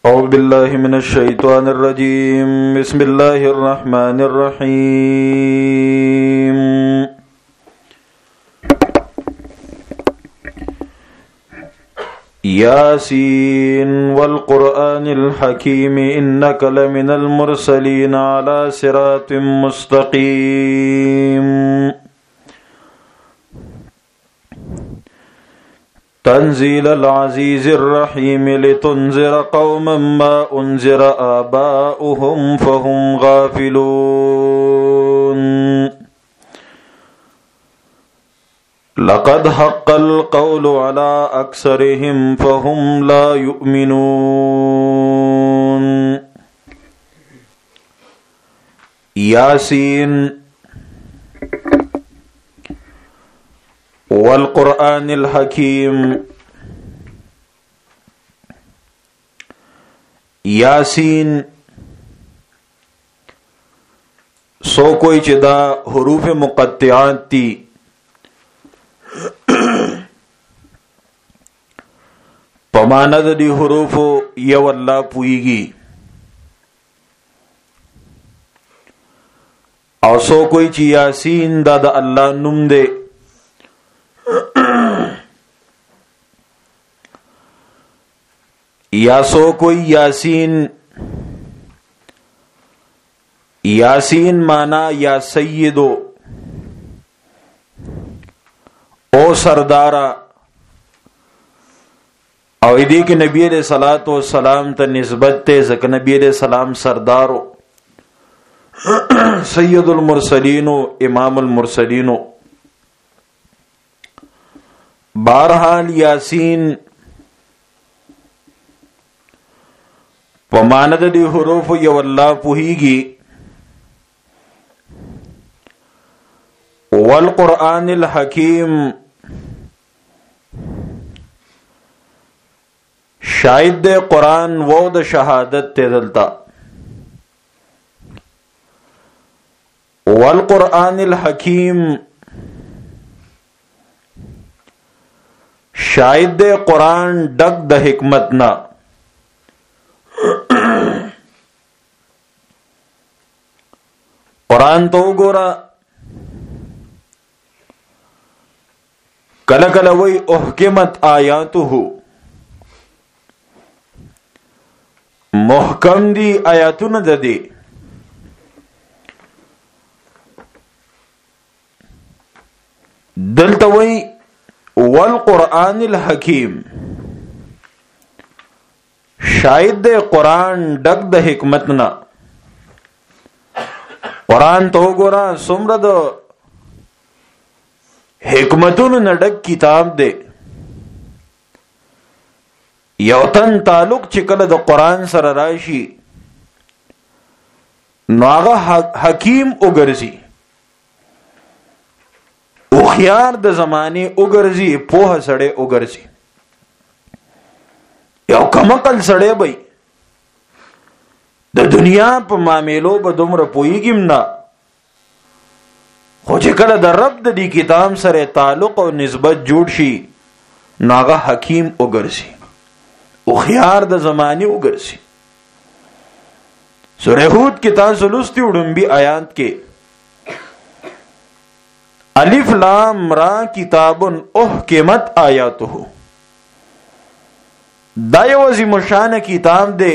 أعوذ بالله من الشيطان الرجيم بسم الله الرحمن الرحيم ياسين والقرآن الحكيم إنك لمن المرسلين على صراط مستقيم تنزيل العزيز الرحيم لتنذر قوما ما أنذر آباؤهم فهم غافلون لقد حق القول على أكثرهم فهم لا يؤمنون ياسين والقرآن الحکیم یاسین سو کوئی چې دا حروف مقطعات تی پماند دی حروف یو اللہ پوئیگی او سو کوئی چې یاسین دا دا اللہ نم دے یا سو کوئی یاسین یاسین مانا یا سیدو او سردارا او ایدی کہ نبی علیہ الصلوۃ والسلام تا نسبت تے زکہ نبی علیہ السلام سردارو سید المرسلینو امام المرسلینو بہرحال یاسین پماند دی حروف یو اللہ پوہیگی والقرآن الحکیم شاید دے قرآن وہ دا شہادت تے دلتا والقرآن الحکیم شاید دے قرآن ڈگ دا حکمت نا قرآن تو گورا کل کل وی احکمت آیاتو محکم دی آیاتو نا دے دلتا وی والقرآن الحکیم شاید دے قرآن ڈگ دا حکمت نا قرآن تو گورا سمر دا حکمتون نڈگ کتاب دے یوتن تعلق چکل دا قرآن سر راشی ناغا حکیم اگرزی اخیار دا زمانے اگرزی پوہ سڑے اگرزی یو کمقل سڑے بھئی د دنیا په معاملو به دومره پوهیږم نه خو چې کله د رب د دې کتاب سره تعلق او نسبت جوړ شي نو هغه حکیم وګرځي او خيار د زمانه وګرځي سورہ هود کې تاسو لوستي وډمبي آیات کې الف لام را کتاب احکمت آیاته دا یو عظیم شان کتاب دی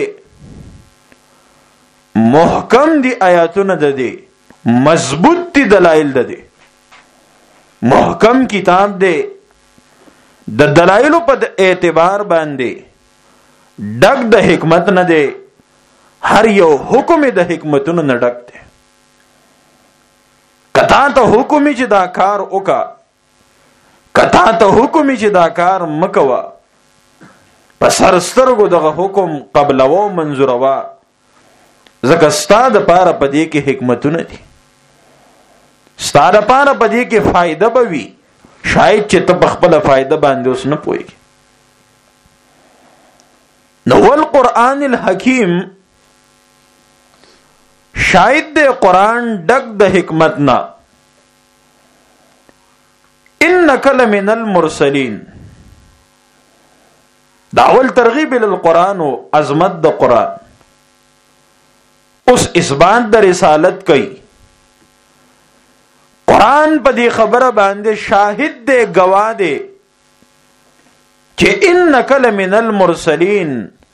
محکم دی آیاتونه ده دی مضبوط دی دلائل ده دی محکم کتاب دی د دلائلو په اعتبار باندې ډک د حکمت نه دی هر یو حکم د حکمتونو نه ډک دی کتا ته حکم چې دا کار وکا کتا ته حکم چې دا کار مکوا پس سرسترګو دغه حکم قبلو منظوروا زکه ستاد پاره پدې کې حکمتونه دي ستاد پاره پدې کې فائدہ بوي شاید چې ته خپل فائدہ باندې اوس نه پويږي نو القرآن الحکیم شاید دے قرآن ڈگ د حکمت نا انک لمن المرسلین دا اول ترغیب القرآن او عظمت د قرآن. اوس اثبات د رسالت کوي. قرآن په دې خبره باندې شاهد دی، گواه دی چې انک لمن المرسلین،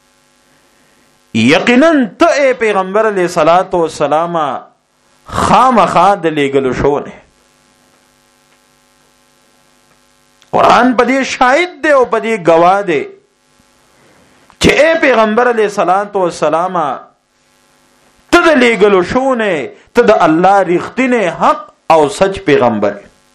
یقینا ته پیغمبر علیہ الصلوۃ والسلام خامخا د لېږلو شو نه. قرآن په دې شاهد دی او په دې گواه دی چې اے پیغمبر علیہ الصلوۃ والسلام ته د لېږلو شو نه، ته د الله رښتینی حق او سچ پیغمبر.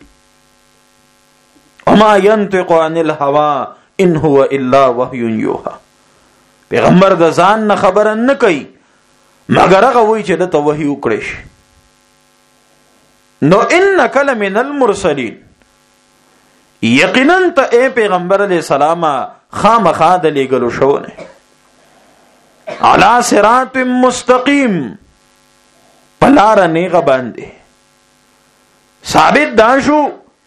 وما ينطق عن الهوى ان هو الا وحی یوحى. پیغمبر د ځان نه خبره نه کوي مگر هغه وایي چې دته وحی وکړي شي. نو انک لمن المرسلین، یقینا ته اے پیغمبر علیہ السلام خامخا د لېږلو شو نه، علی صراط مستقیم، په لاره نیغه باندې. ثابت دا شو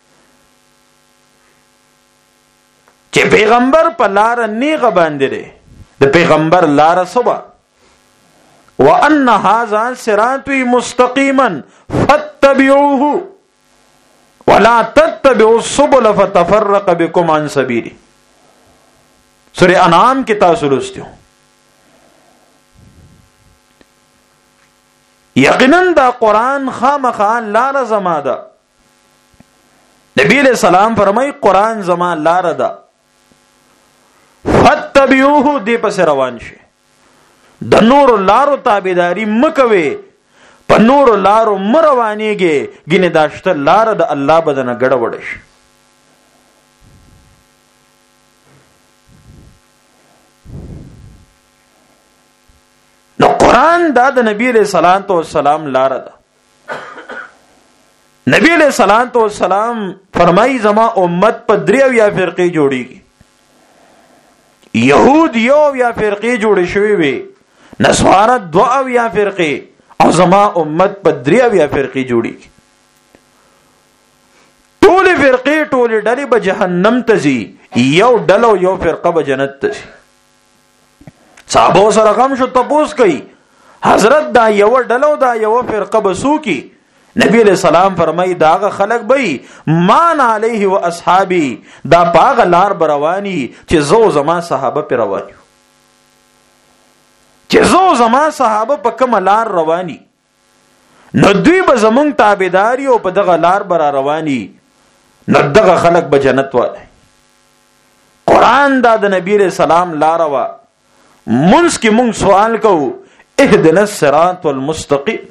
چې پیغمبر په لاره نیغه باندې دی. د پیغمبر لاره سبا وان هذا صراطی مستقیما فاتبعوه ولا تتبعوا السبل فتفرق بكم عن سبیله. سورہ انعام کې تاسو لوستو. یقینا دا قرآن خامخا لاره زما ده. نبی علیہ السلام فرمای قرآن زما لاره ده، فتبعوه دې پس روان شي. د نور لارو تابعداري مکوي، په نور لارو مروانيږي، ګینه داشته لار د الله بدن ګډ وډ شي. نو قرآن دا د نبی علیہ الصلوۃ والسلام لار ده. نبی علیہ الصلوۃ والسلام فرمایي زما امت په 3 فرقې جوړيږي. یهود 1 فرقې جوړې شوې وي، نصارا 2 فرقې، او زما امت په 3 فرقې جوړيږي. ټول فرقې ټول ډلې به جهنم ته ځي، یو ډله یو فرقه به جنت ته ځي. صحابه سره غم شو، تپوس کوي حضرت دا یو ډله دا یو فرقه به سوکي. نبی علیہ السلام فرمای داغه خلق بئی مان علیه و اصحابی، دا پاغ لار بروانی چې زو زما صحابه پر روانی، چې زو زما صحابه په کوم لار روانی، نو دوی به زمونږ تابعداري او په دغه لار بر روانی، نو دغه خلق به جنت واله. قرآن دا د نبی علیہ السلام لار وا. منس کی مونږ سوال کوو اهدنا الصراط المستقیم.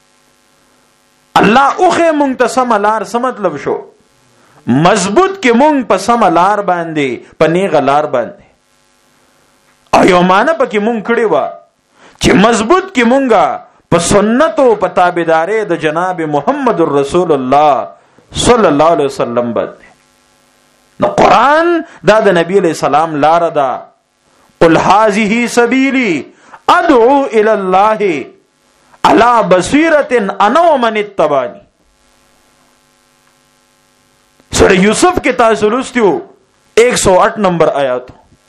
الله اوخه مونږ ته سم لار، څه مطلب شو؟ مضبوط کې مونږ په سم لار باندې، په نیغه لار باندې. او یو معنی پکې مونږ کړی و چې مضبوط کې مونږه په سنت او په تابعداري د جناب محمد رسول الله صلی الله علیه وسلم باندې. نو قرآن دا د نبی علیہ السلام لار ده. قل هذه سبیلی ادعو الی الله علی بصیرۃ انا ومن اتبعنی. سورہ یوسف کے تاسو لوستیو 108 نمبر آیات.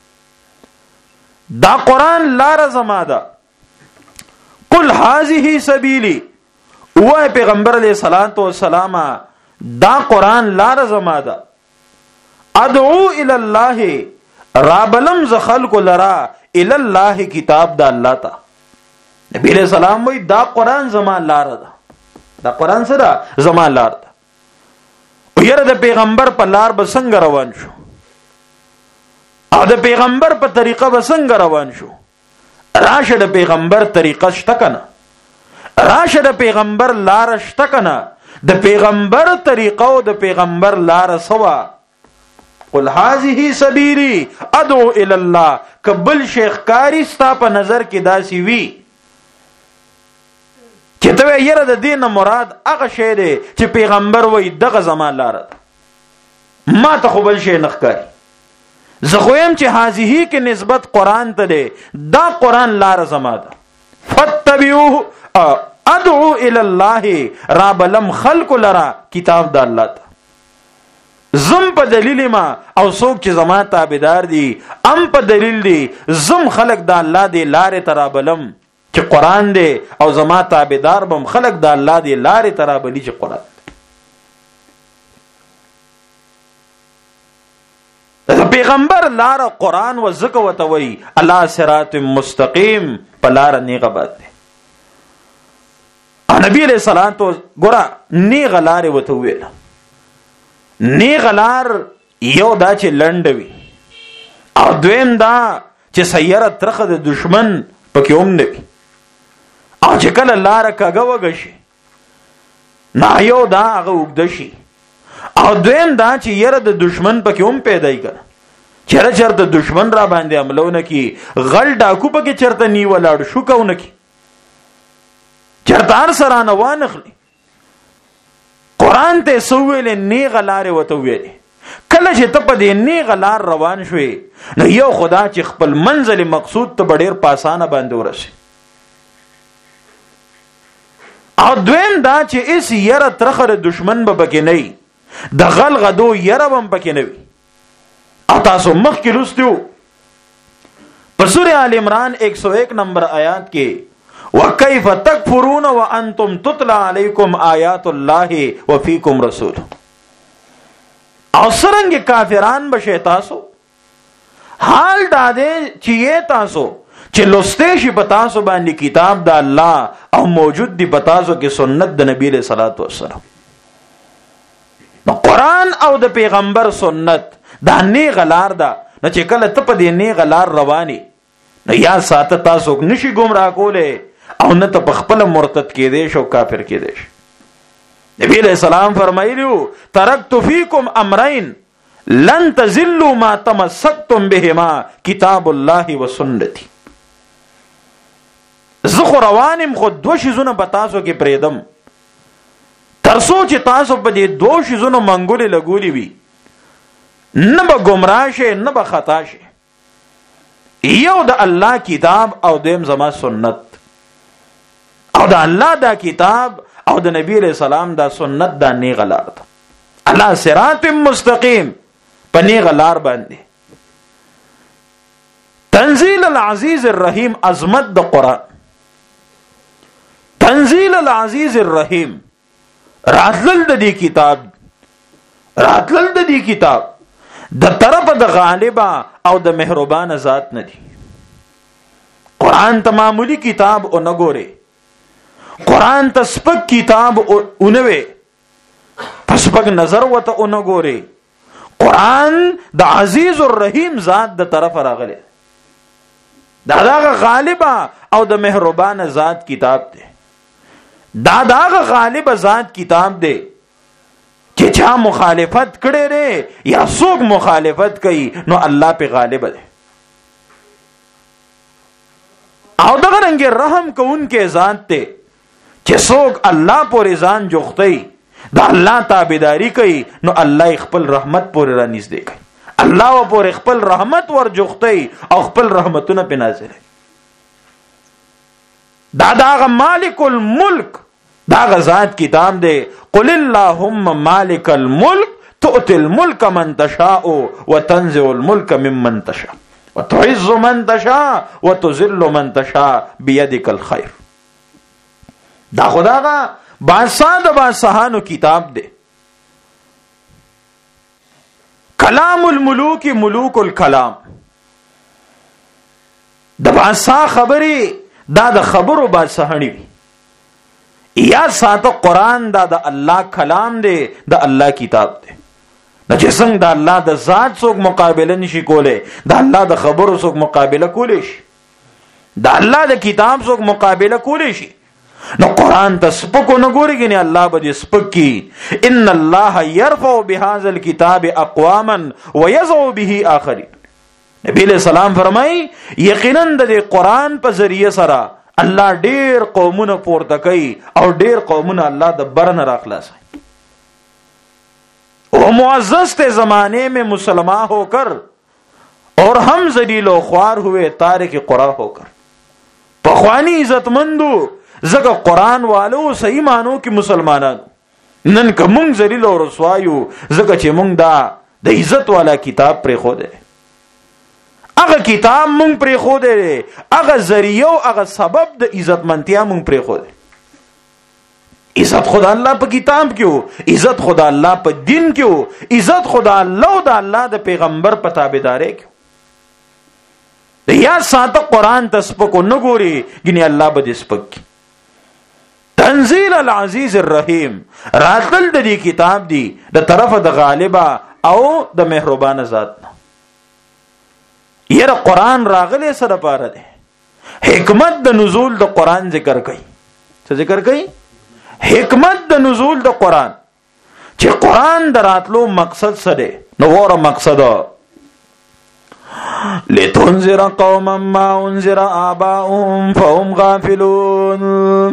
دا قرآن لار زما ده. قل هذه سبیلی، او پیغمبر علیہ الصلوۃ والسلام دا قرآن لار زما ده. ادعو الی الله، رابلم ز خلق لرا الی الله، کتاب دا الله تا. نبی علیہ السلام وی دا قرآن زما لار ده. دا قرآن سره زما لار ده. او یره د پیغمبر په لار به څنګه روان شو، او د پیغمبر په طریقه به څنګه روان شو؟ راشه د پیغمبر طریقه شته کنه، راشه د پیغمبر لار شته کنه. د پیغمبر طریقه او د پیغمبر لار سوا. قل هذه سبیلی ادعو الی الله. کبل شیخ کاری ستا په نظر کې داسي وی چې ته یره د دین مراد هغه شی دی چې پیغمبر وای دغه زما لار ده، ما ته خو بل شی نخکاری. زه خو يم چې هذه کې نسبت قرآن ته دی، دا قرآن لار زما ده. فتبعوه ادعو الی الله، رابلم خلق لرا کتاب د الله ته. زم په دلیل ما او څوک چې زما تابعدار دي ام په دلیل دي زم خلق د الله دی لارې ترابلم چې قران دی او زما تابعدار بم خلق د الله دی لارې ترابلی چې قران د پیغمبر لار قران و زکه وتوي الله صراط مستقیم په لار نیغه باد دی نبی علیہ السلام تو ګورا نیغه لار وته ویل نیغه لار یو دا چې لنډوي او دویم دا چې سیاره ترخه د دشمن پکې هم نه وي او چې کله لار کاغه وګشي نه یو دا هغه وګد شي او دویم دا چې یره د دشمن پکې هم پیدا کړه چرته دشمن را باندې عملونه کی غل ډاکو پکې چرته نی ولاړ شو کوونه کی چرته سره نه وانخلی قران ته سوویل نه غلاره وته ویل کله چې ته په دې نه غلار روان شوې نو یو خدا چې خپل منزل مقصود ته ډېر پاسانه باندې ورسي او دویم دا چې اس یره ترخه دشمن به پکې نه د غل غدو یره بم پکې نه وي او تاسو مخکې لوستو په سورہ آل عمران 101 نمبر آیات کې وَكَيْفَ تَكْفُرُونَ وَأَنْتُمْ تُتْلَى عَلَيْكُمْ آيَاتُ اللَّهِ وَفِيكُمْ رَسُولُ او سرنګ کافران بشه تاسو حال داده چې یې تاسو چې لسته شي په تاسو باندې کتاب د الله او موجود دی په تاسو کې سنت د نبی له صلوات و سلام نو قران او د پیغمبر سنت دا نه غلار ده نو چې کله ته په دې نه غلار رواني نو یا ساته تاسو نشي گمراه کوله او نه ته په خپل مرتد کېدې شو کافر کېدې شو نبی علیہ السلام فرمایلیو ترکت فیکم امرین لن تزلوا ما تمسکتم بهما کتاب الله و سنتي زخو روانم خود دو شیزونه په تاسو کې پریدم ترسو چې تاسو په دې دو شیزونه منګولې لګولې وي نه به گمراه شي نه به خطا شي یو د الله کتاب او دیم زما سنت او د الله دا کتاب او د نبی علیہ السلام دا سنت دا نیغه لار ده الله صراط مستقیم په نیغه لار باندې تنزيل العزیز الرحیم عظمت د قران تنزيل العزیز الرحیم راتلل د دې کتاب د طرف د غالبا او د مهربان ذات نه دی قران ته معمولی کتاب او نه ګوره قران ته سپک کتاب اونوي پسپک نظر وته اون ګوري قران د عزیز الرحیم ذات د طرف راغله دا غالبا او د مهربان ذات کتاب دی دا غالب ذات کتاب دی چې چا مخالفت کړي ره یا څوک مخالفت کوي نو الله په غالب دی او دغه رنګ رحم کوونکې ذات ته چې څوک الله پورې ځان جوختي دا الله تابعداري کوي نو الله خپل رحمت پورې را نږدې کوي الله پورې خپل رحمت ور جوختي او خپل رحمتونه په نازله دا مالک الملک دا ذات کتاب دی قل اللهم مالک الملک تؤتي الملك من تشاء وتنزع الملك ممن تشاء وتعز من تشاء وتذل من تشاء بيدك الخير دا خداغا بادشاہ د بادشاہانو کتاب دی کلام الملوک ملوک الکلام د بادشاہ خبري دا د خبرو بادشاہنی وي یا ساته قران دا د الله کلام دی د الله کتاب دی نو چې څنګه د الله د ذات څوک مقابله نشي کوله د الله د خبرو څوک مقابله کولی شي د الله د کتاب څوک مقابله کولی شي نو قران ته سپکو نه ګوريږي الله به دې سپکی ان الله يرفع بهذا الكتاب اقواما ويذو به اخرين نبی علیہ السلام فرمای یقینا د قران په ذریعہ سره الله ډیر قومونه پورته کوي او ډیر قومونه الله د برن را خلاصي او معزز تے زمانے میں مسلمان ہو کر اور ہم ذلیل و خوار ہوئے تارک قرآن ہو کر پخوانی عزت مندو زکا قرآن والو صحیح مانو کی مسلمانانو نن که مونږ ذلیل او رسوا یو ځکه چې مونږ دا د عزت والا کتاب پرې خو دی. هغه کتاب مونږ پرې خو دی، هغه ذریعه او هغه سبب د عزتمنتیا مونږ پرې خو دی. عزت خدا الله په کتاب کې وو، عزت خدا الله په دین کې وو، عزت خدا الله او د الله د پیغمبر په تابعداري کې. یا ساته قرآن تسپکو نګوري ګنې الله به دې سپک. تنزيل العزيز الرحيم راتل د دې کتاب دی د طرفه د غالبا او د مهربان ذات نه. یره قرآن راغلی سره پاره دی. حکمت د نزول د قرآن ذکر کوي. څه ذکر کوي؟ حکمت د نزول د قرآن، چې قرآن د راتلو مقصد څه دی. نو وره مقصد لتنذر قوما ما انذر آباؤهم فهم غافلون.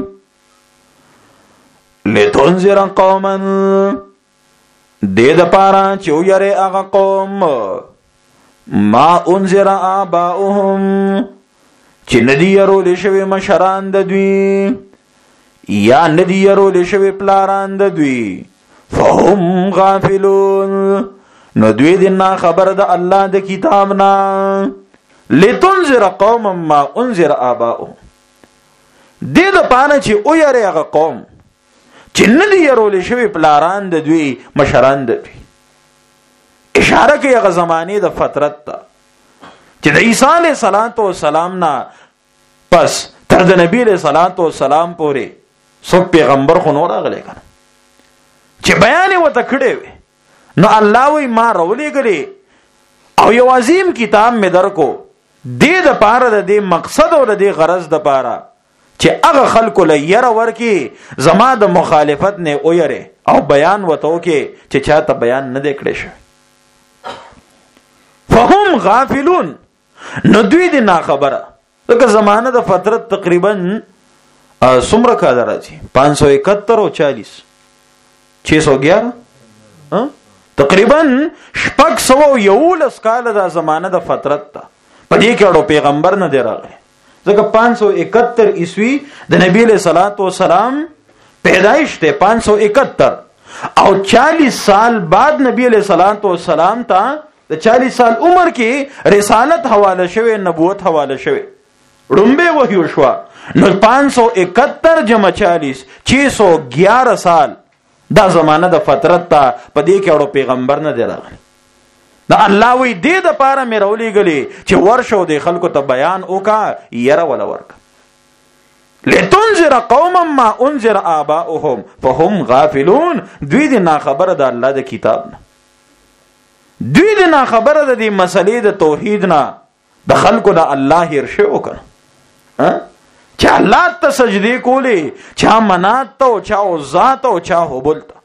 لتنذر قوما دې د پاره چې ويره هغه قوم ما انذر آباؤهم چې ندی يرول شوی مشران د دوی یا ندی يرول شوی پلاران د دوی. فهم غافلون نو دوی دنا خبر د الله د کتاب نا. لتنذر قوما ما انذر آباؤهم دې د پاره چې ويره هغه قوم چې ندی يرول شوی پلاران د دوی مشران د دوی. اشاره کوي هغه زمانه د فترت ته چې د عیسی علیه السلام نه پس تر د نبی علیه السلام پورې څو پیغمبر خو نور راغلی کنه چې بیان وته کړي وي. نو الله وی ما راولېږلې او یو عظیم کتاب مې درکو دې د پاره د دې مقصد او د دې غرض د پاره چې هغه خلکو له یره ورکی زما د مخالفت نه او یره او بیان وته کې چې چاته بیان نه دی کړی شي. فهم غافلون نو دوی دې نا خبره. دغه زمانه د فترت تقریبا څومره کال راځي 571 او 40 611 تقریبا 611 کال د زمانه د فترت ته په دې کې اړو پیغمبر نه دی راغلی. ځکه 571 عیسوی د نبی علیہ السلام پیدائش ته 571 او 40 سال بعد نبی علیہ السلام ته د 40 سال عمر کې رسالت حواله شوه، نبوت حواله شوه، ړومبه وحی شو. نو 571 جمع 40 611 سال دا زمانه د فترت ته په دې کې اړو پیغمبر نه دی راغلی. دا الله وی دې د پاره مې راولېږلې چې ورشو د خلکو ته بیان وکا یره ولا ورک. لتنذر قوما ما انذر آباؤهم فهم غافلون دوی دې نا خبره د الله د کتاب نه، دوی دې نا خبره د دې مسلې د توحید نه، د خلکو د الله هرشه وکړه چې الله ته سجدي کولې، چا منات ته او چا عزا ته او چا هبل ته.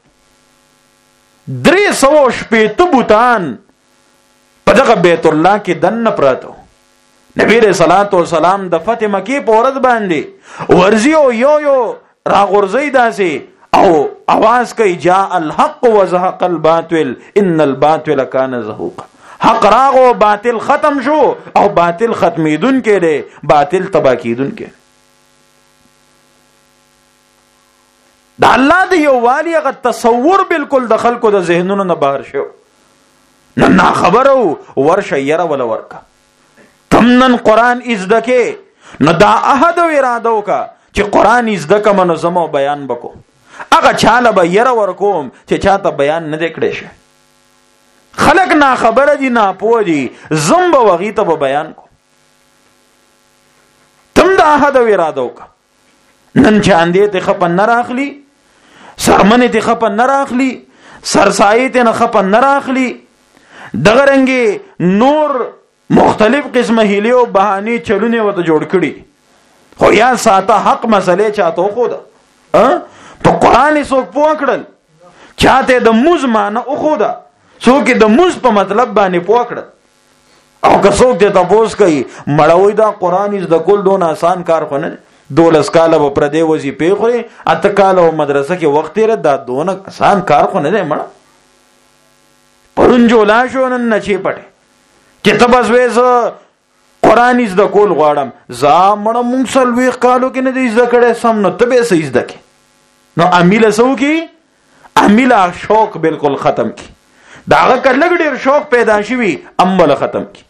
300 بوتان په دغه بیت الله کې دنه پراته. نبی رسول الله د فتح مکی په ورځ باندې ورزي او یو راغورځي داسې او आवाज کوي جاء الحق وزهق الباطل ان الباطل كان زهوقا. حق راغو باطل ختم شو او باطل ختمیدون کې دی، باطل تبا کیدون کې. دا الله د یو والی هغه تصور بالکل د خلکو د ذهنونو نه بهر شو. نه خبرو ورشه یره ولا ورکا تمنن قرآن ازدکه نو دا احد و اراده وکا چې قرآن ازدکه منو زمو بیان بکو. اگه چاله با یره ورکوم چې چاته بیان نه دکړې شه. خلق نا خبر دي نا پوه دي زم به وغی ته بیان کو. تم دا احد و اراده وکا نن چاندې ته خپن نه راخلی، سرمنې ته خپن نه راخلی، سرسایې ته نه خپن نه راخلی، دغه رنګي نور مختلف قسمه هیله او بهاني چلونه وته جوړ کړي. خو یا ساته حق مسئله چاته خو ده په قران څوک پوه کړل، چاته د موز معنی او خو ده، څوک د موز په مطلب باندې پوه کړل. او که څوک ته تاسو کوي مړوي دا قران د کول دون آسان کار خو نه. 12 کاله په پردې وظیفه خوري، اته کاله مدرسه کې وخت یې دا دون آسان کار خو نه دی. مړ پرونجو لا شو نن نشي پټه چې تبس وېز قران د کول غواړم زامن مونږ سلويخ کالو کې نه دې زده کړې سم نو تبه سې زده کې. نو امیل سو کې امیلا شوق بالکل ختم کی داغه کلګ ډیر شوق پیدا شي امل ختم کی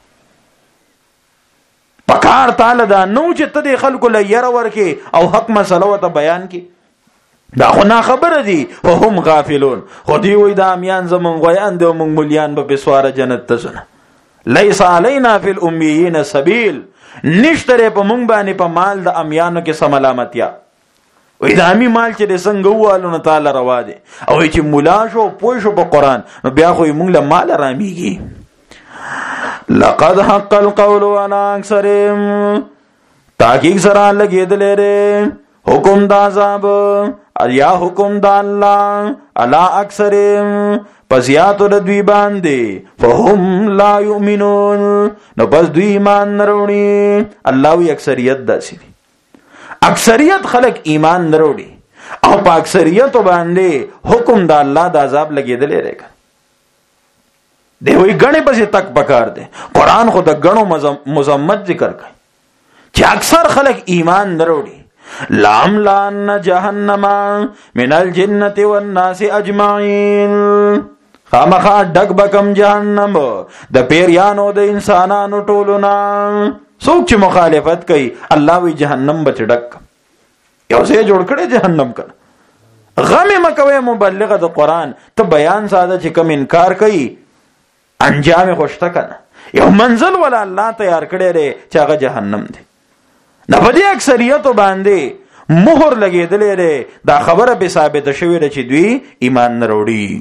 پکار تعالی دا نو چې ته خلکو له ير ورکي او حق مسله وته بیان کی دا خو نه خبره دي وهم غافلون خو دی وای دا امیان زمون غیان دی مونږ مليان به سواره جنت ته سن ليس علينا في الاميين سبيل نشتره په مونږ باندې په مال د امیانو کې سملامتیا وای دا امی مال چې څنګه والو نه تعالی روا دي او چې مولا شو پوه شو په قران نو بیا خو مونږ له مال رامیږي لقد حق القول على اكثرهم تحقیق سره لګیدلې ره حکم دا عذاب یا حکم دا الله علا اکثرهم پسیات دوی باندې فهم لا یؤمنون نو بس دوی ایمان نروړي الله وی اکثریت داسي دي اکثریت خلق ایمان نروړي او په اکثریت باندې حکم دا الله د عذاب لګیدلې رېګا دی وی غنه پسې تک پکار دي قران خو د غنو مزمت ذکر کوي چې اکثر خلق ایمان نروړي لام لان جهنم من الجنة والناس اجمعين خامخا ډک بکم جهنم د پیریانو د انسانانو ټولنا څوک چې مخالفت کوي الله وی جهنم بچ ډک یو څه جوړ کړي جهنم کړه غم مکوي مبلغه د قران ته بیان ساده چې کوم انکار کوي انجام خوشته کنه یو منزل ولا الله تیار کړي لري چې هغه جهنم دی نه په دې اکثریت باندې مهر لګېدلې ده دا خبره به ثابت شوی ده چې دوی ایمان نه وروړي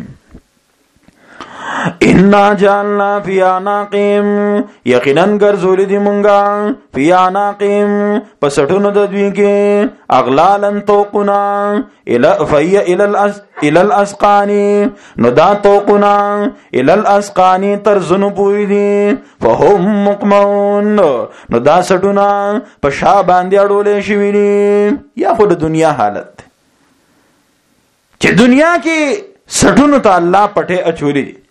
ان جعلنا فی اعناقهم یقینا ګرځول دي مونږه فی اعناقهم پسټونو د دوی کې اغلالن توقنا الى الاسقان نو دا توقنا الى الاسقان تر زنو پوری دي فهم مقمون نو دا سټونه په شا باندې اړولې شوی دي یا خو د دنیا حالت چې دنیا کې سټونو ته الله پټه اچولې دي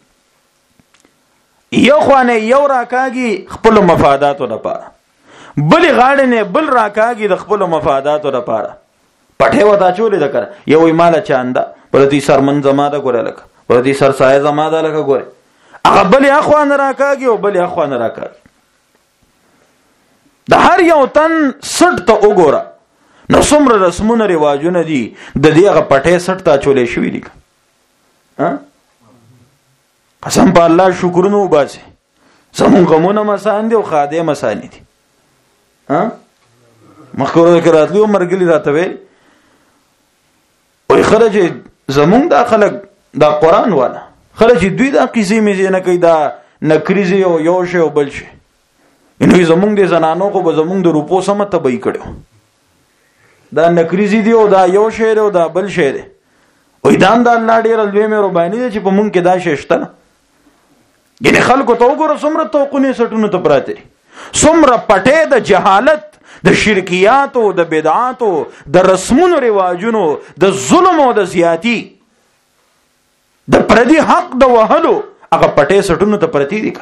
یو خوانه یو راکاږي خپل مفاداتو لپاره بل غاړه نه بل راکاږي د خپل مفاداتو لپاره پټه وتا چولې د کړ یو مال چاندا ورته سر من زما دا ګوره لکه ورته سر سایه زما دا لکه ګوره هغه بل اخوان راکاږي او بل اخوان راکاږي د هر یو تن سټ ته وګوره نو څومره رسمونه رواجونه دي د دې هغه پټه سټ ته چولې شوې دي ها قسم په الله شکرونه وباسي زمون کومه مسان دي او خاده مسان دي ها مخکره کراتلو مرګلی راته وي وای خرج زمون دا خلق دا قران والا خرج دوی دا قصې مې نه کوي دا نکریزي او یو شی او بل شي انوي زمون دي زنانو کو به زمون د روپو سم ته بې کړو دا نکریزي دی او دا یو شی او دا بل شی دی وای دا الله ډیر لوی مې ربانی چې په مونږ کې دا ششته ګنې خلکو ته وګوره څومره توقونه سټونو ته پراته دي څومره پټه د جهالت د شرکیاتو د بدعاتو د رسمونو رواجونو د ظلم او د زیاتی د پردي حق د وهلو هغه پټه سټونو ته پرتی دي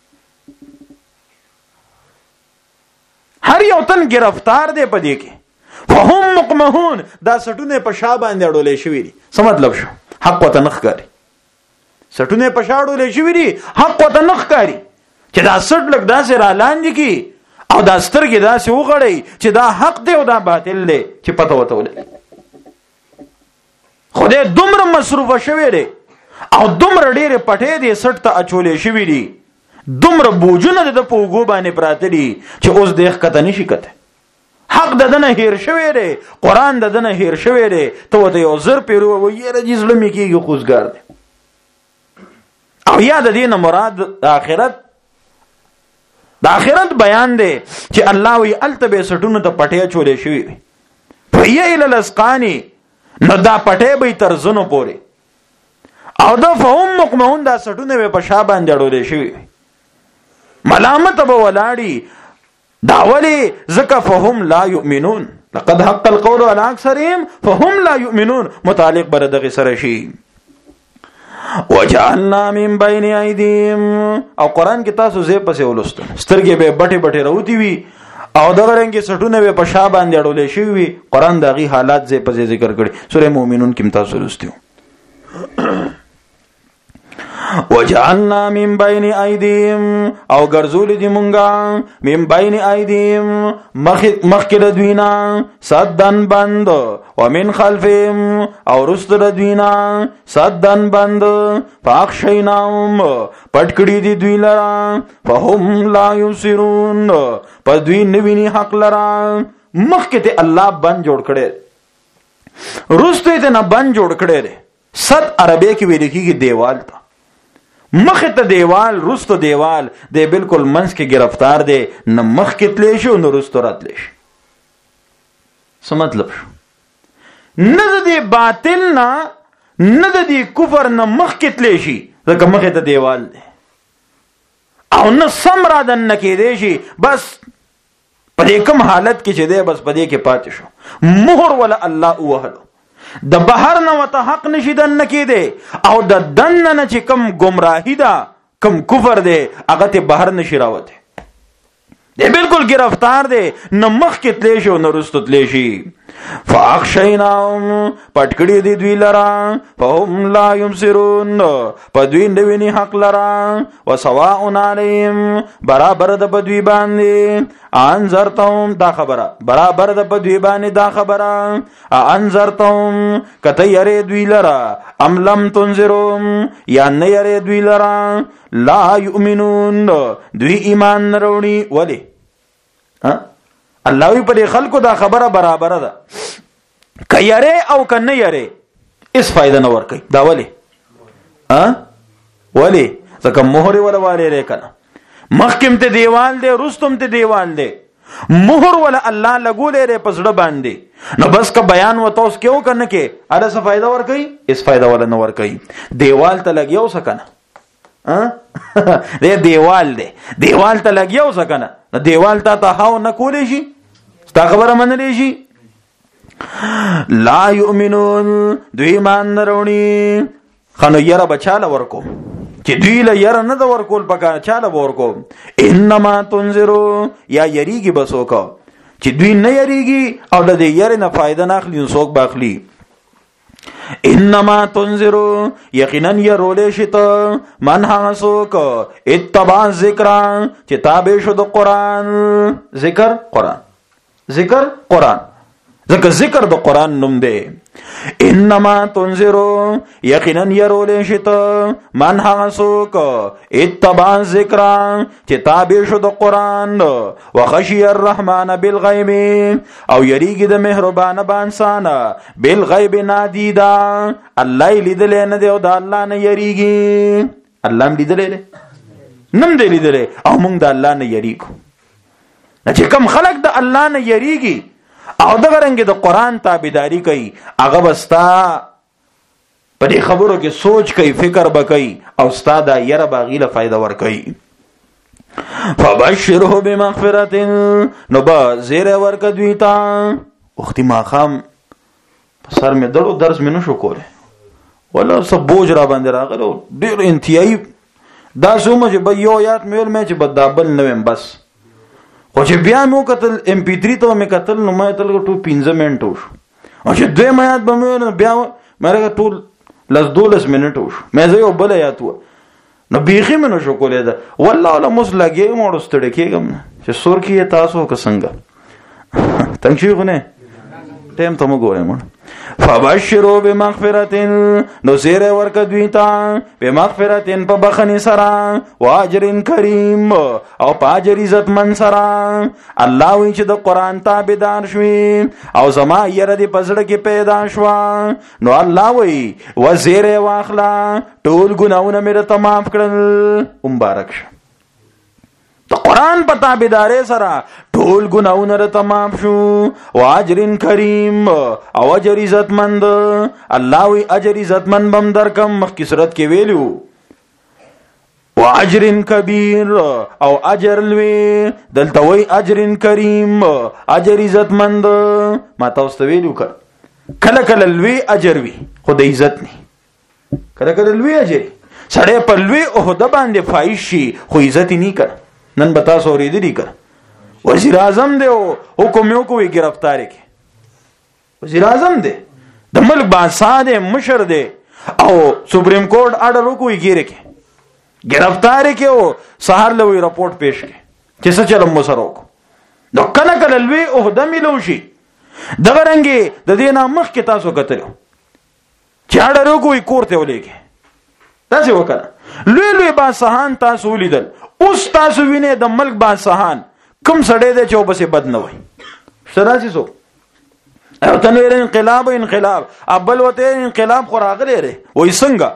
هر یو تن گرفتار دی پدې کې وهم مقمحون دا سټونه په شا باندې اړولې شوی دي څه مطلب شو حق وته نخ کوي سټونه په شا اړولې شوی دي حق وته نخ کوي چې دا سټ لګ داسې را لاندې کی او دا سترګې داسې وغړي چې دا حق دی او دا باطل دی چې پته وته ولې خدای دومره مصروفه شوی دی او دومره ډېر پټې دي سټ ته اچولې شوی دي دومره بوجونه د پوغو باندې پراته دي چې اوس د ښکته نشي کته حق ددنه هیر شوی دی قران ددنه هیر شوی دی ته وته یو زر پیرو و یره جزلم کیږي خوزګار دی او یا د دینه مراد د آخرت بیان دی چې الله وی التبه سټونو ته پټیا چولې شوی وي فیه ال الاسقانی نو دا پټې به تر زنو پوري او دا فهم مقمون دا سټونه به په شا باندې اړولې شوی ملامت به ولاړی دا ولی زکه فهم لا یؤمنون لقد حق القول على اکثرهم فهم لا یؤمنون متعلق بر دغه سره شي وجعلنا من بين ايديهم او قران کې تاسو زه پسې ولست سترګې به بټي بټي راوتی وي او دغه رنګ سټونه به په شا باندې اړولې شي وي قران دغه حالات زه پسې ذکر کړي سوره مومنون کې تاسو ولستو وجعلنا من بين ايديهم او ګرځول دي مونږه من بين ايديهم مخکې د دوینا صدن بند ومن خلفهم او رست د دوینا صدن بند فاخشیناهم پټ کړي دي دوی لرا فهم لا يبصرون په دوی نویني حق لرا مخکې ته الله بند جوړ کړي رست ته نه بند جوړ کړي صد عربی کې ویل کېږي دیوال ته مخ ته دیوال رست دیوال دی بالکل منس کې گرفتار دی نه مخ کې تلی شو نه رست راتلی شي څه مطلب شو نه د باطل نه د کفر نه مخ کې تلی شي ځکه مخ ته دیوال دی او نه سم را دننه کېدی شي بس په دې کوم حالت کې چې دی بس په دې کې پاتې شو مهر ولا الله وهلو د بهر نه وته حق نشي دن کېده او د دن نه چې کم گمراهی ده کم کفر ده هغه ته بهر نشي راوته دی بالکل گرفتار دی نه مخ کې تلی شي نه رست تلی شي فاخشیناهم پټکړي دي دوی لرا فهم لا يبصرون په دوی نویني حق لرا وسواء علیهم برابر د بدوی باندې انذرتهم دا خبره برابر د بدوی باندې دا خبره انذرتهم کته یری دوی لرا ام لم تنذرهم یا نه یری دوی لرا لا یؤمنون دوی ایمان نه وروړي ولی الله وی پر خلکو دا خبره برابر ده کيره او کنه یره اس فائدہ نه ور کوي دا ولی ولی ځکه مهر ولا واره لري کنه مخکم ته دیوال دی رستم ته دیوال دی مهر ولا الله لګولې ر پسړه باندې نو بس کا بیان و توس کیو کنه کې اړه څه فائدہ ور کوي اس فائدہ ولا نه ور کوي دیوال ته لګیو سکنه دې دیوال ته لګیو سکنه دیوال ته هاو نه کولې شي تا خبره منلې شي لا یؤمنون دوی ایمان نه وروړي خنو یره بچاله ورکو چې دوی له یره نه د ورکول پکاره چاله ورکو انما تنذرو یا یریږي بسوکا چې دوی نه یریږي او د دې یره نه فائدہ نه اخلي څوک باخلي انما تنذرو یقینا يرولې شته من هغسوک اتبع ذکر چې تابع شو د قران ذکر قران ذکر د قران نوم دی انما تنذرو یقینا يرولې شته من هغسوک اتبع ذکر چې تابع شو د قران وخشي الرحمن بالغیب او یریږي د مهربان بانسانه بالغیب نادیدا الله لیدل نه دی او د الله نه یریږي الله لیدل نم دی لیدل او موږ د الله نه یریږو چې کوم خلق د الله نه یریږي او دغه رنګ د قران تابعداري کوي هغه وستا په دې خبرو کې سوچ کوي فکر وکړي او استاد یره باغیله فائدہ ور کوي فبشره بمغفرة نو با زیر ور کدوی تا وختي ما خام سر می دړو درس مې نشو کوله ولا سب بوج را باندې راغلو ډیر انتهایی دا سومه چې به یو یاد مې ول مې چې بدابل نوم بس خو چې بیا مو قتل ام پی 3 ته مې قتل نو مې تل ټو 15 منټو شو او چې دوی مې یاد به مې بیا مې ټول لس 12 منټو شو مې زه یو بل یاد و نو بیخي مې نشو کولای دا والله ولا مس لګي مو ورستړ کېږم چې سور کې تاسو که څنګه تنګ شي غنه ټیم ته مو ګورم فبشروا بمغفرة نو زیر ورک دویتا بمغفرة په بخنی سرا واجر کریم او پاجر عزت من سرا الله وی چې د قران تابعدار شوي او زما یره دی پزړه کې پیدا شوا نو الله وی وزیر واخلا ټول ګناونه مې ته معاف کړل مبارک شه د قران په تابعداري سره ټول ګناونه ته معاف شو واجر کریم او اجر عزتمند الله وی اجر عزتمند بم درکم مخکې صورت کې ویلو واجر کبیر او اجر لوی دلته وی اجر کریم اجر عزتمند ما تاسو ته ویلو کله کله لوی اجر وی خو د عزت نه کله کله لوی اجر سړی په لوی عہده باندې فایش شي خو عزت نه کړ نن بتا سوري دي کړ وزیر اعظم دی حکم یو کوي گرفتاری کې وزیر اعظم دی د ملک بادشاہ دی مشر دی او سپریم کورټ آرډر وکوي ګیره کې گرفتار کېو سهار لوی رپورټ پیش کړي چې څه چلم مسرو نو کله کله لوی عہده ملو شي دغه رنګي د دې نامخ کې تاسو کتلو چې اړه کوئی کوړته ولېږي تاسو وکړه لوی لوی بادشاہان تاسو ولیدل اوس تاسو وینئ د ملک بادشاہان کوم سړی دی چې وبسې بد نه وای شراسي سو او تنویر انقلاب ابل وته انقلاب خو راغلی ری وای څنګه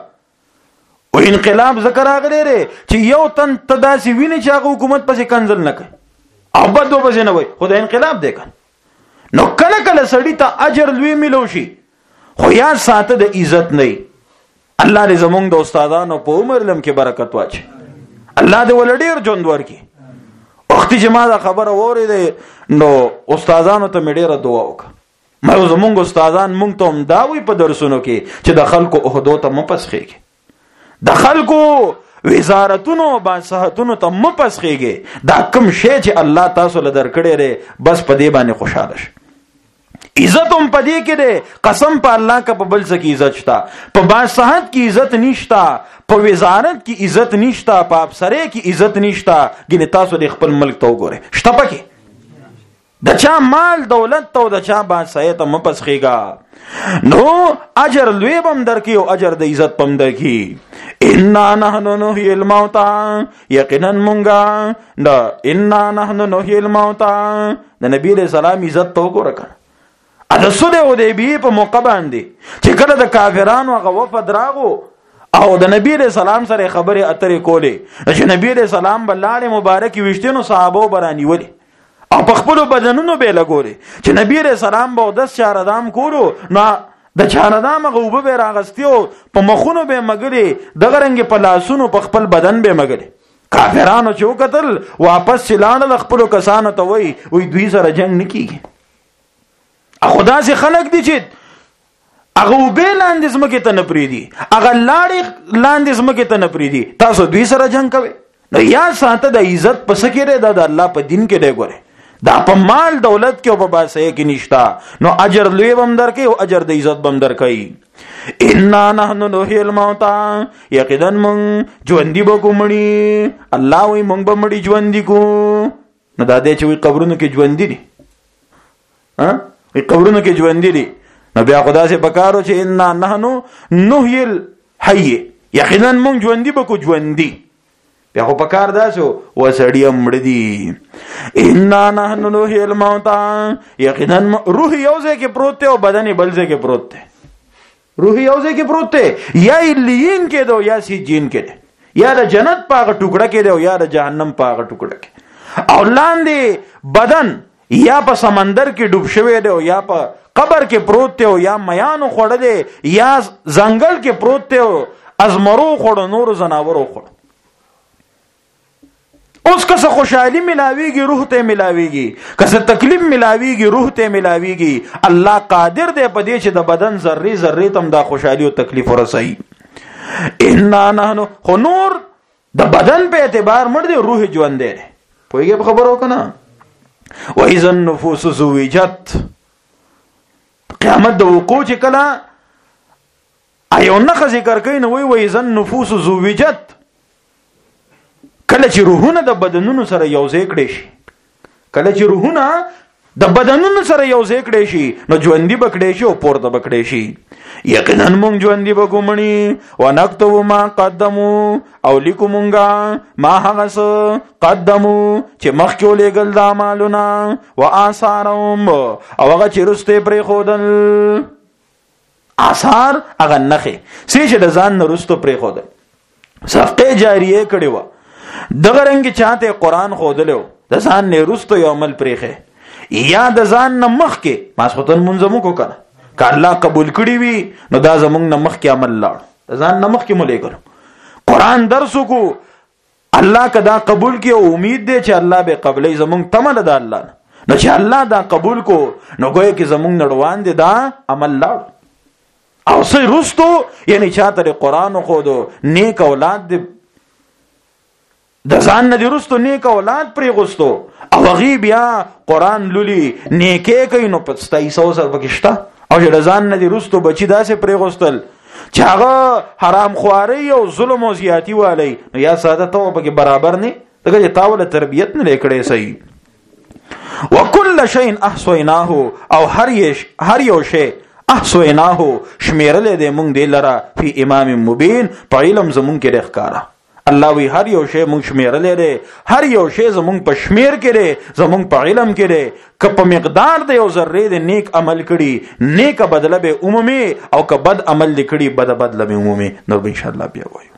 و انقلاب ذکر راغلی ری چې یو تن تداسي ویني چې هغه حکومت پسې کنزل نه کوي ابد وبسې نه وای خدای انقلاب دی کنه نو کله کله سړی ته اجر لوی ملو شي خو یا ساته د عزت نه الله دې زمونږ د استادانو په عمر لم کې برکت واچي الله دې ولډیر ژوند ورکړي وختي چې ما دا خبره ووري نو استادانو ته مې ډیره دعا وکړه ما زمونږ استادان مونږ ته هم دا وی په درسونو کې چې د خلکو عہدو ته مپسخېږي د خلکو وزارتونو بادشاہتونو ته مپسخېږي دا کوم شی چې الله تاسو له درکړي ری بس په دې باندې خوشاله شي عزت هم پدې کې ده قسم په الله کا په بل څه کې عزت شتا په بادشاہت کې عزت نشتا په وزارت کې عزت نشتا په افسرۍ کې عزت نشتا ګینه تاسو د خپل ملک ته وګورئ شته پکې د چا مال دولت ته د چا بادشاہت ته مپسخېږي نو اجر لوی بم درکې او اجر د عزت پم درکې ان نحنو نحيي الموتى یقینا مونږه دا ان نحنو نحيي الموتى د نبی له سلام عزت تو کو رکړه د صلح حدیبیه په موقع باندې چې کله د کافرانو هغه وفد راغو او د نبی له سلام سره خبرې اترې کولې چې نبی له سلام بلاله مبارک وشتنو صحابه برانی ولی او په خپل بدنونو به لګوري چې نبی له سلام به 10 چاردام کولو نو د چاردام غوبه به راغستیو په مخونو به مګري دغه رنګ په لاسونو په خپل بدن به مګري کافرانو چې وکتل واپس چلان خپل کسانو ته وای دوی سره جنگ نکېږي خدا سي خلق دي چې هغه به لاندې زمکه ته نه پریدي هغه لاړې لاندې زمکه ته نه پریدي تاسو دوی سره جنگ کوي نو یا ساته د عزت پس کې ده د الله په دین کې دی ګوره دا په مال دولت کې او په باسه کې نشتا نو اجر لوی بم درکې او اجر د عزت بم درکې ان نحنو نحيي الموتى یقینا من ژوندۍ بګمړي الله وي مونږ بمړي ژوندۍ کو نو دا دې چې قبرونو کې ژوندۍ دي ها وی قبرونو کې ژوندۍ دي نو بیا خدا سے پکارو چې ان نحنو نحيي الحي یقینا مونږ ژوندۍ بکو ژوندۍ بیا خو پکار داسو وسړی مړ دي ان نحنو نحيي الموتى یقینا روح یوځه کې پروت دی او بدن بل ځای کې پروت دی روح یوځه کې پروت دی یا الیین کې دو یا سجین کې دی یا د جنت پاغه ټوکړه کې دی او یا د جهنم پاغه ټوکړه کې او لاندې بدن یا په سمندر کې ډوب شوی دی او یا په قبر کې پروت دی او یا میانو خوړل دی یا ځنګل کې پروت دی او ازمرو خوړ نور زناورو خوړ اوس که څه خوشحالي ملاويږي روح ته ملاويږي که څه تکلیف ملاويږي روح ته ملاويږي الله قادر دی په دې چې د بدن ذره ذره تم دا خوشحالي او تکلیف ورسي ان نحنو خو نور د بدن په اعتبار مړ دی روح ژوند دی پوهیږي په خبرو کنه واذا النفوس زوجت قیامت د وقوع چې کله ایونه ذکر کین وای واذا النفوس زوجت کله چې روحونه د بدنونو سره یوځای کړي شي کله چې روحونه د بدنونو سره یوځای کړي شي نو ژوندۍ بکړي شي او پورته بکړي شي یقینا مونږ ژوندۍ بګومني ونكتب ما قدموا او لیکومونګه ما هغه قدمو چې مخکې ولېګل د اعمالونه واثارهم او هغه چې رسته پرې خودل آثار هغه نخې چې د ځان نه رسته پرې خودل صفقه جاریه کړي و دغه رنګ چاته قران خودلو د ځان نه رستو یو عمل پریخه یا د ځان نه مخ کې ماسختن منځمو کو کنه ک الله قبول کړي وي نو دا زمونږ نه مخ کې عمل لاړ د ځان نه مخ کې مولې کړو قران درس کو الله کدا قبول کې او امید دی چې الله به قبلې زمونږ تمل د الله نو چې الله دا قبول کو نو ګویا کې زمونږ نړوان دي دا عمل لاړ او سې رستو یعنی چاته قران خو دو نیک اولاد دی د ځان نه درستو نیک اولاد پرې غوستو او غیب یا قران لولي نیکه کوي نو پستای سو سر پکشتا او د ځان نه درستو بچی داسې پرې غوستل چې هغه حرام خواري او ظلم او زیاتی والی، نو یا ساده ته پکې برابر نه دغه تاوله تربیت نه لیکړې صحیح. وکل شیء احصیناه، او هر یو شی احصیناه شمیرل دې مونږ دې لرا فی امام مبین، په علم زمونږ کې ښکارا. الله وی هر یو شی مونږ شمیرل دې، هر یو شی زمونږ په شمیر کې دې، زمونږ په علم کې دې. که په مقدار د یو ذره د نیک عمل کړي نیک بدله به عمومي، او که بد عمل کړي بد بدله به عمومي. نو ان شاء الله بیا وایو.